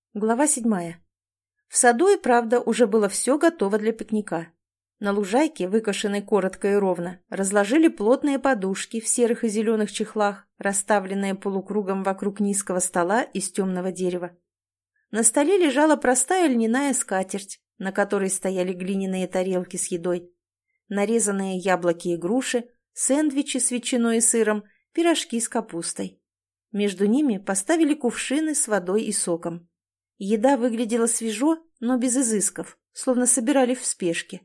Глава 7. В саду и правда уже было все готово для пикника. На лужайке, выкошенной коротко и ровно, разложили плотные подушки в серых и зеленых чехлах, расставленные полукругом вокруг низкого стола из темного дерева. На столе лежала простая льняная скатерть, на которой стояли глиняные тарелки с едой, нарезанные яблоки и груши, сэндвичи с ветчиной и сыром, пирожки с капустой. Между ними поставили кувшины с водой и соком. Еда выглядела свежо, но без изысков, словно собирали в спешке.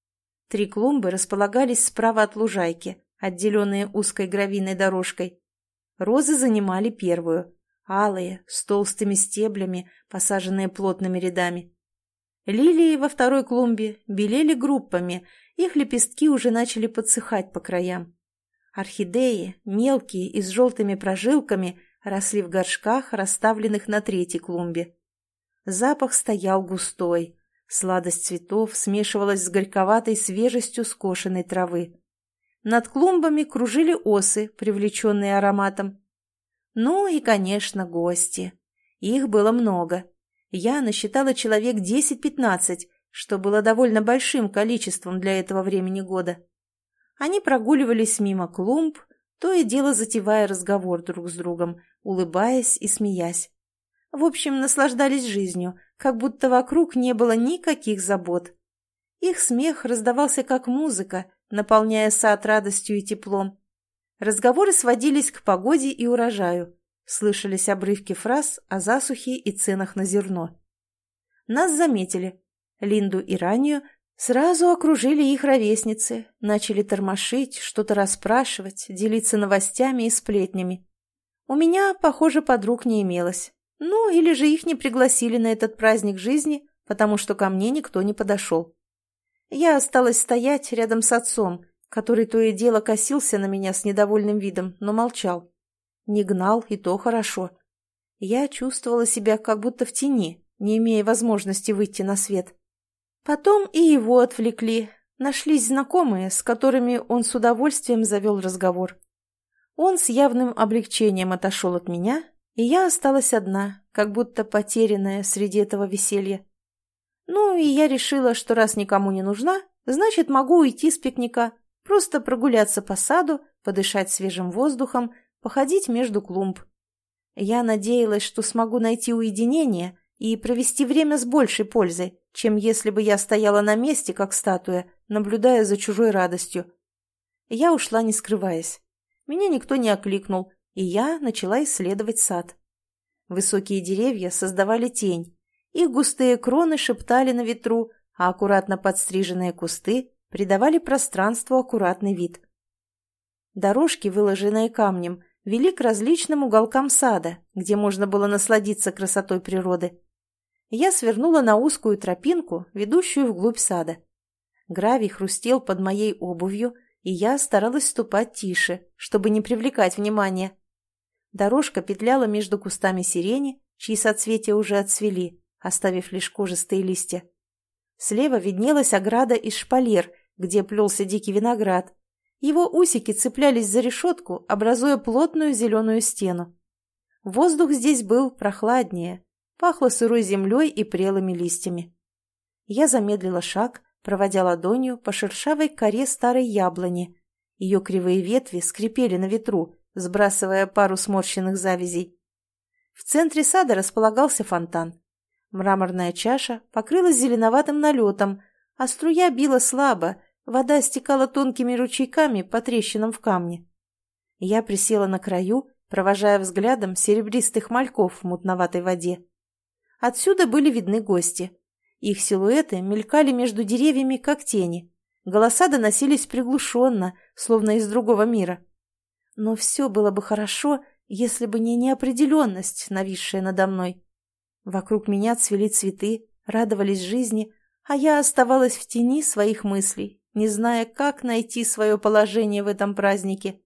3 клумбы располагались справа от лужайки, отделенные узкой гравийной дорожкой. Розы занимали первую, алые, с толстыми стеблями, посаженные плотными рядами. Лилии во второй клумбе белели группами, их лепестки уже начали подсыхать по краям. Орхидеи, мелкие и с желтыми прожилками, росли в горшках, расставленных на 3-й клумбе. Запах стоял густой, сладость цветов смешивалась с горьковатой свежестью скошенной травы. Над клумбами кружили осы, привлеченные ароматом. Ну и, конечно, гости. Их было много. Я насчитала человек 10-15, что было довольно большим количеством для этого времени года. Они прогуливались мимо клумб, то и дело затевая разговор друг с другом, улыбаясь и смеясь. В общем, наслаждались жизнью, как будто вокруг не было никаких забот. Их смех раздавался как музыка, наполняя сад радостью и теплом. Разговоры сводились к погоде и урожаю. Слышались обрывки фраз о засухе и ценах на зерно. Нас заметили. Линду и Ранию сразу окружили их ровесницы, начали тормошить, что-то расспрашивать, делиться новостями и сплетнями. У меня, похоже, подруг не имелось. Ну, или же их не пригласили на этот праздник жизни, потому что ко мне никто не подошел. Я осталась стоять рядом с отцом, который то и дело косился на меня с недовольным видом, но молчал. Не гнал, и то хорошо. Я чувствовала себя как будто в тени, не имея возможности выйти на свет. Потом и его отвлекли. Нашлись знакомые, с которыми он с удовольствием завел разговор. Он с явным облегчением отошел от меня, и я осталась одна, как будто потерянная среди этого веселья. Ну, и я решила, что раз никому не нужна, значит, могу уйти с пикника, просто прогуляться по саду, подышать свежим воздухом, походить между клумб. Я надеялась, что смогу найти уединение и провести время с большей пользой, чем если бы я стояла на месте, как статуя, наблюдая за чужой радостью. Я ушла, не скрываясь. Меня никто не окликнул, и я начала исследовать сад. Высокие деревья создавали тень. Их густые кроны шептали на ветру, а аккуратно подстриженные кусты придавали пространству аккуратный вид. Дорожки, выложенные камнем, вели к различным уголкам сада, где можно было насладиться красотой природы. Я свернула на узкую тропинку, ведущую вглубь сада. Гравий хрустел под моей обувью, и я старалась ступать тише, чтобы не привлекать внимания. Дорожка петляла между кустами сирени, чьи соцветия уже отцвели, оставив лишь кожистые листья. Слева виднелась ограда из шпалер, где плелся дикий виноград. Его усики цеплялись за решетку, образуя плотную зеленую стену. Воздух здесь был прохладнее, пахло сырой землей и прелыми листьями. Я замедлила шаг, проводя ладонью по шершавой коре старой яблони. Ее кривые ветви скрипели на ветру, сбрасывая пару сморщенных завязей. В центре сада располагался фонтан. Мраморная чаша покрылась зеленоватым налетом, а струя била слабо, вода стекала тонкими ручейками по трещинам в камне. Я присела на краю, провожая взглядом серебристых мальков в мутноватой воде. Отсюда были видны гости. Их силуэты мелькали между деревьями, как тени. Голоса доносились приглушенно, словно из другого мира. Но все было бы хорошо, если бы не неопределенность, нависшая надо мной. Вокруг меня цвели цветы, радовались жизни, а я оставалась в тени своих мыслей, не зная, как найти свое положение в этом празднике.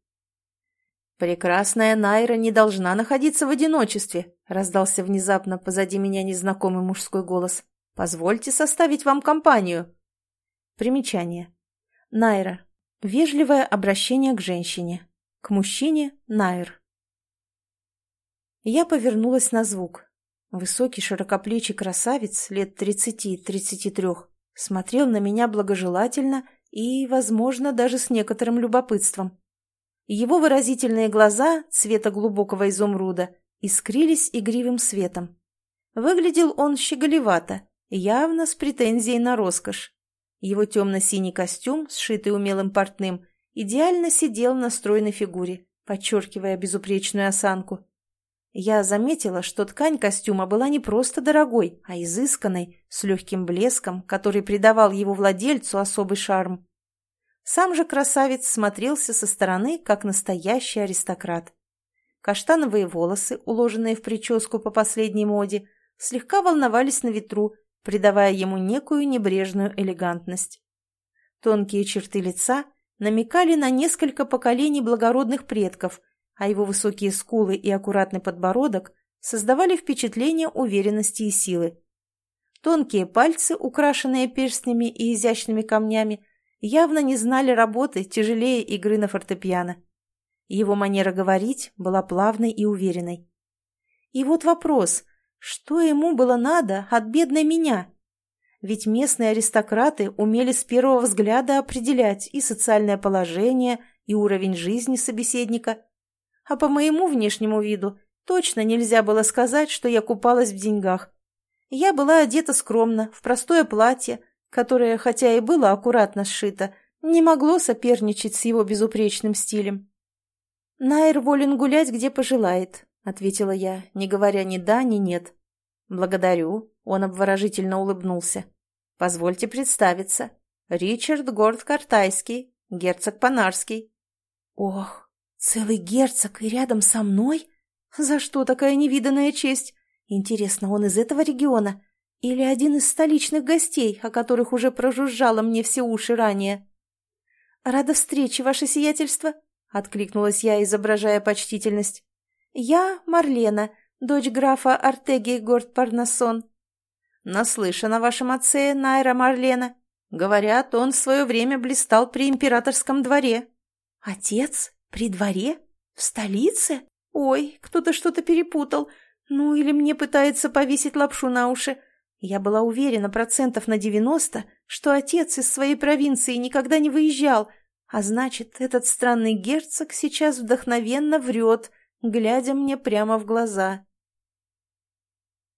«Прекрасная Найра не должна находиться в одиночестве», — раздался внезапно позади меня незнакомый мужской голос. «Позвольте составить вам компанию». Примечание. Найра. Вежливое обращение к женщине. К мужчине – Найр. Я повернулась на звук. Высокий широкоплечий красавец лет 30-33 смотрел на меня благожелательно и, возможно, даже с некоторым любопытством. Его выразительные глаза цвета глубокого изумруда искрились игривым светом. Выглядел он щеголевато, явно с претензией на роскошь. Его темно-синий костюм, сшитый умелым портным, идеально сидел на стройной фигуре, подчеркивая безупречную осанку. Я заметила, что ткань костюма была не просто дорогой, а изысканной, с легким блеском, который придавал его владельцу особый шарм. Сам же красавец смотрелся со стороны, как настоящий аристократ. Каштановые волосы, уложенные в прическу по последней моде, слегка волновались на ветру, придавая ему некую небрежную элегантность. Тонкие черты лица намекали на несколько поколений благородных предков, а его высокие скулы и аккуратный подбородок создавали впечатление уверенности и силы. Тонкие пальцы, украшенные перстнями и изящными камнями, явно не знали работы тяжелее игры на фортепиано. Его манера говорить была плавной и уверенной. И вот вопрос, что ему было надо от бедной меня? Ведь местные аристократы умели с первого взгляда определять и социальное положение, и уровень жизни собеседника. А по моему внешнему виду точно нельзя было сказать, что я купалась в деньгах. Я была одета скромно, в простое платье, которое, хотя и было аккуратно сшито, не могло соперничать с его безупречным стилем. «Найр волен гулять, где пожелает», — ответила я, не говоря ни да, ни нет. «Благодарю», — он обворожительно улыбнулся. «Позвольте представиться. Ричард Горд-Картайский, герцог Панарский». «Ох, целый герцог и рядом со мной? За что такая невиданная честь? Интересно, он из этого региона? Или один из столичных гостей, о которых уже прожужжало мне все уши ранее?» «Рада встрече, ваше сиятельство», — откликнулась я, изображая почтительность. «Я Марлена, дочь графа Артеги Горд-Парнасон». «Наслышан о вашем отце, Найра Марлена. Говорят, он в свое время блистал при императорском дворе». «Отец? При дворе? В столице? Ой, кто-то что-то перепутал. Ну, или мне пытается повесить лапшу на уши. Я была уверена 90%, что отец из своей провинции никогда не выезжал, а значит, этот странный герцог сейчас вдохновенно врет, глядя мне прямо в глаза».